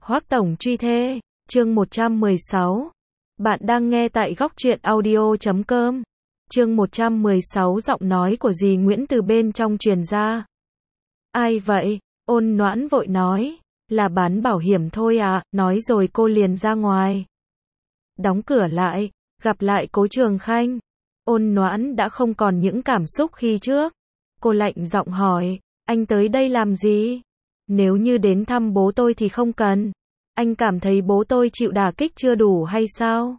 Hoắc Tổng truy thê, chương 116. Bạn đang nghe tại góc truyện audio.com. Chương 116 giọng nói của dì Nguyễn từ bên trong truyền ra. Ai vậy? Ôn Noãn vội nói, là bán bảo hiểm thôi à, nói rồi cô liền ra ngoài. Đóng cửa lại, gặp lại Cố Trường Khanh. Ôn Noãn đã không còn những cảm xúc khi trước. Cô lạnh giọng hỏi, anh tới đây làm gì? Nếu như đến thăm bố tôi thì không cần. Anh cảm thấy bố tôi chịu đả kích chưa đủ hay sao?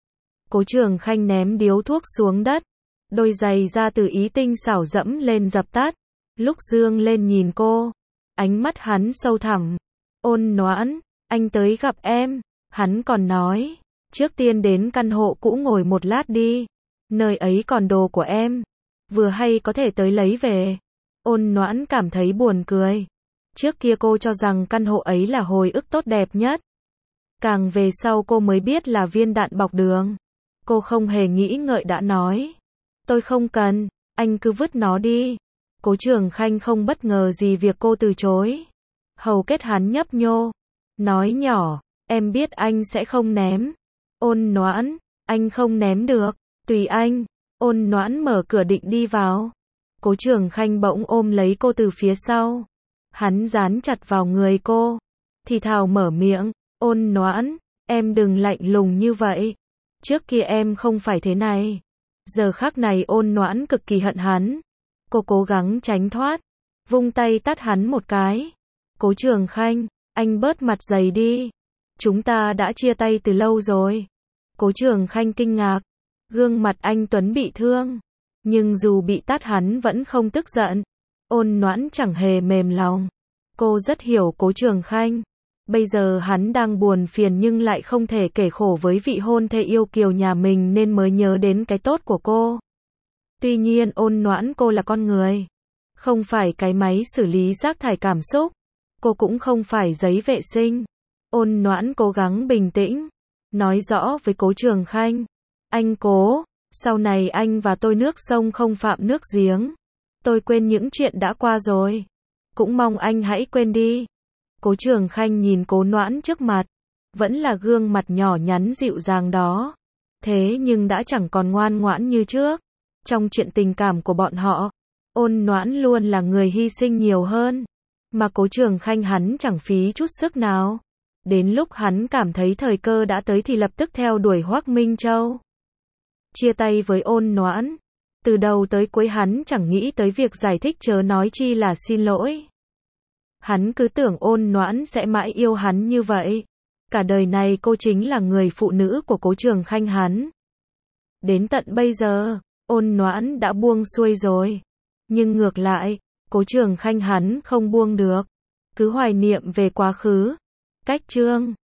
Cố Trường Khanh ném điếu thuốc xuống đất. Đôi giày da từ ý tinh xảo dẫm lên dập tắt. Lúc dương lên nhìn cô. Ánh mắt hắn sâu thẳm. Ôn Noãn, anh tới gặp em. Hắn còn nói, trước tiên đến căn hộ cũ ngồi một lát đi. Nơi ấy còn đồ của em. Vừa hay có thể tới lấy về. Ôn Noãn cảm thấy buồn cười. Trước kia cô cho rằng căn hộ ấy là hồi ức tốt đẹp nhất. Càng về sau cô mới biết là viên đạn bọc đường. Cô không hề nghĩ ngợi đã nói. Tôi không cần, anh cứ vứt nó đi. Cố Trường Khanh không bất ngờ gì việc cô từ chối. Hầu kết hắn nhấp nhô. Nói nhỏ, em biết anh sẽ không ném. Ôn Noãn, anh không ném được, tùy anh. Ôn Noãn mở cửa định đi vào. Cố Trường Khanh bỗng ôm lấy cô từ phía sau. Hắn dán chặt vào người cô. Thì thào mở miệng, Ôn Noãn, em đừng lạnh lùng như vậy. Trước kia em không phải thế này. Giờ khắc này Ôn Noãn cực kỳ hận hắn. Cô cố gắng tránh thoát. Vung tay tát hắn một cái. Cố Trường Khanh, anh bớt mặt dày đi. Chúng ta đã chia tay từ lâu rồi. Cố Trường Khanh kinh ngạc. Gương mặt anh Tuấn bị thương. Nhưng dù bị tát hắn vẫn không tức giận. Ôn Noãn chẳng hề mềm lòng. Cô rất hiểu Cố Trường Khanh. Bây giờ hắn đang buồn phiền nhưng lại không thể kể khổ với vị hôn thê yêu kiều nhà mình nên mới nhớ đến cái tốt của cô. Tuy nhiên Ôn Noãn cô là con người. Không phải cái máy xử lý rác thải cảm xúc. Cô cũng không phải giấy vệ sinh. Ôn Noãn cố gắng bình tĩnh. Nói rõ với Cố Trường Khanh. Anh Cố, sau này anh và tôi nước sông không phạm nước giếng. Tôi quên những chuyện đã qua rồi. Cũng mong anh hãy quên đi. Cố Trường Khanh nhìn Cố Noãn trước mặt. Vẫn là gương mặt nhỏ nhắn dịu dàng đó. Thế nhưng đã chẳng còn ngoan ngoãn như trước. Trong chuyện tình cảm của bọn họ, Ôn Noãn luôn là người hy sinh nhiều hơn. Mà Cố Trường Khanh hắn chẳng phí chút sức nào. Đến lúc hắn cảm thấy thời cơ đã tới thì lập tức theo đuổi Hoắc Minh Châu. Chia tay với Ôn Noãn. Từ đầu tới cuối hắn chẳng nghĩ tới việc giải thích chớ nói chi là xin lỗi. Hắn cứ tưởng Ôn Noãn sẽ mãi yêu hắn như vậy. Cả đời này cô chính là người phụ nữ của Cố Trường Khanh hắn. Đến tận bây giờ, Ôn Noãn đã buông xuôi rồi. Nhưng ngược lại, Cố Trường Khanh hắn không buông được. Cứ hoài niệm về quá khứ. Cách chương